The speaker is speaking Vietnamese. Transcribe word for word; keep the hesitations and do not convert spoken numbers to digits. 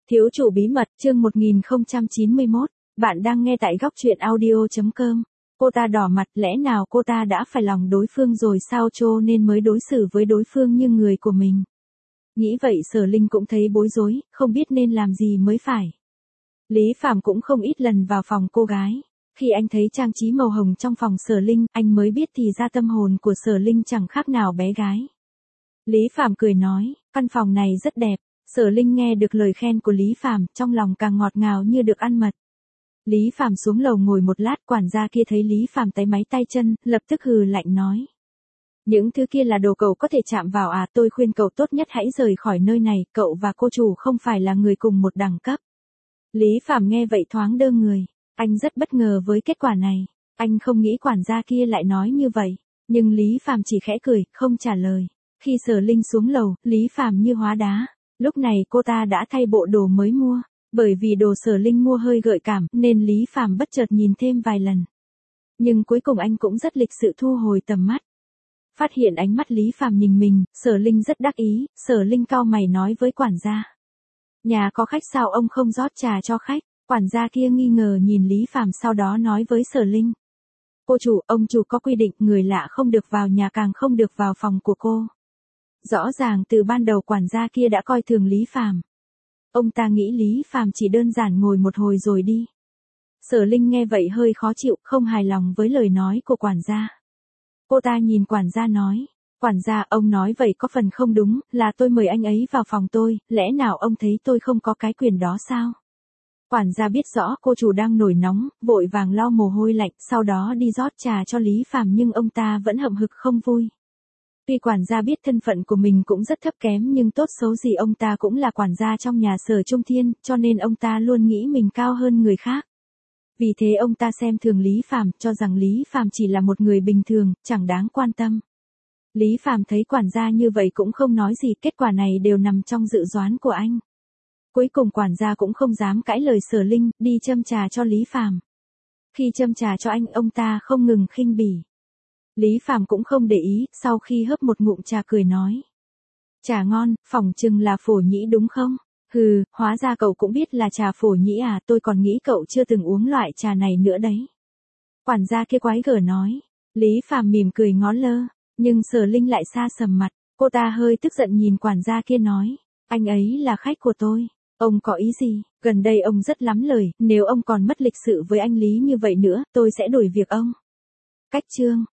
Thiếu chủ bí mật, chương một nghìn không trăm chín mươi mốt, bạn đang nghe tại góc truyện audio chấm com. Cô ta đỏ mặt, lẽ nào cô ta đã phải lòng đối phương rồi sao cho nên mới đối xử với đối phương như người của mình. Nghĩ vậy Sở Linh cũng thấy bối rối, không biết nên làm gì mới phải. Lý Phàm cũng không ít lần vào phòng cô gái. Khi anh thấy trang trí màu hồng trong phòng Sở Linh, anh mới biết thì ra tâm hồn của Sở Linh chẳng khác nào bé gái. Lý Phàm cười nói, căn phòng này rất đẹp. Sở Linh nghe được lời khen của Lý Phàm, trong lòng càng ngọt ngào như được ăn mật. Lý Phàm xuống lầu ngồi một lát, quản gia kia thấy Lý Phàm táy máy tay chân, lập tức hừ lạnh nói. Những thứ kia là đồ cậu có thể chạm vào à, tôi khuyên cậu tốt nhất hãy rời khỏi nơi này, cậu và cô chủ không phải là người cùng một đẳng cấp. Lý Phàm nghe vậy thoáng đơ người, anh rất bất ngờ với kết quả này, anh không nghĩ quản gia kia lại nói như vậy, nhưng Lý Phàm chỉ khẽ cười, không trả lời. Khi Sở Linh xuống lầu, Lý Phàm như hóa đá. Lúc này cô ta đã thay bộ đồ mới mua, bởi vì đồ Sở Linh mua hơi gợi cảm nên Lý Phàm bất chợt nhìn thêm vài lần. Nhưng cuối cùng anh cũng rất lịch sự thu hồi tầm mắt. Phát hiện ánh mắt Lý Phàm nhìn mình, Sở Linh rất đắc ý, Sở Linh cau mày nói với quản gia. Nhà có khách sao ông không rót trà cho khách? Quản gia kia nghi ngờ nhìn Lý Phàm sau đó nói với Sở Linh. Cô chủ, ông chủ có quy định người lạ không được vào nhà càng không được vào phòng của cô. Rõ ràng từ ban đầu quản gia kia đã coi thường Lý Phàm. Ông ta nghĩ Lý Phàm chỉ đơn giản ngồi một hồi rồi đi. Sở Linh nghe vậy hơi khó chịu, không hài lòng với lời nói của quản gia. Cô ta nhìn quản gia nói, quản gia ông nói vậy có phần không đúng, là tôi mời anh ấy vào phòng tôi, lẽ nào ông thấy tôi không có cái quyền đó sao? Quản gia biết rõ cô chủ đang nổi nóng, vội vàng lau mồ hôi lạnh, sau đó đi rót trà cho Lý Phàm nhưng ông ta vẫn hậm hực không vui. Tuy quản gia biết thân phận của mình cũng rất thấp kém nhưng tốt xấu gì ông ta cũng là quản gia trong nhà Sở Trung Thiên, cho nên ông ta luôn nghĩ mình cao hơn người khác. Vì thế ông ta xem thường Lý Phàm, cho rằng Lý Phàm chỉ là một người bình thường, chẳng đáng quan tâm. Lý Phàm thấy quản gia như vậy cũng không nói gì, kết quả này đều nằm trong dự đoán của anh. Cuối cùng quản gia cũng không dám cãi lời Sở Linh, đi châm trà cho Lý Phàm. Khi châm trà cho anh, ông ta không ngừng khinh bỉ. Lý Phàm cũng không để ý, sau khi hớp một ngụm trà cười nói. Trà ngon, phỏng chừng là phổ nhĩ đúng không? Hừ, hóa ra cậu cũng biết là trà phổ nhĩ à, tôi còn nghĩ cậu chưa từng uống loại trà này nữa đấy. Quản gia kia quái gở nói. Lý Phàm mỉm cười ngó lơ, nhưng Sở Linh lại xa sầm mặt, cô ta hơi tức giận nhìn quản gia kia nói. Anh ấy là khách của tôi, ông có ý gì? Gần đây ông rất lắm lời, nếu ông còn mất lịch sự với anh Lý như vậy nữa, tôi sẽ đuổi việc ông. Cách chương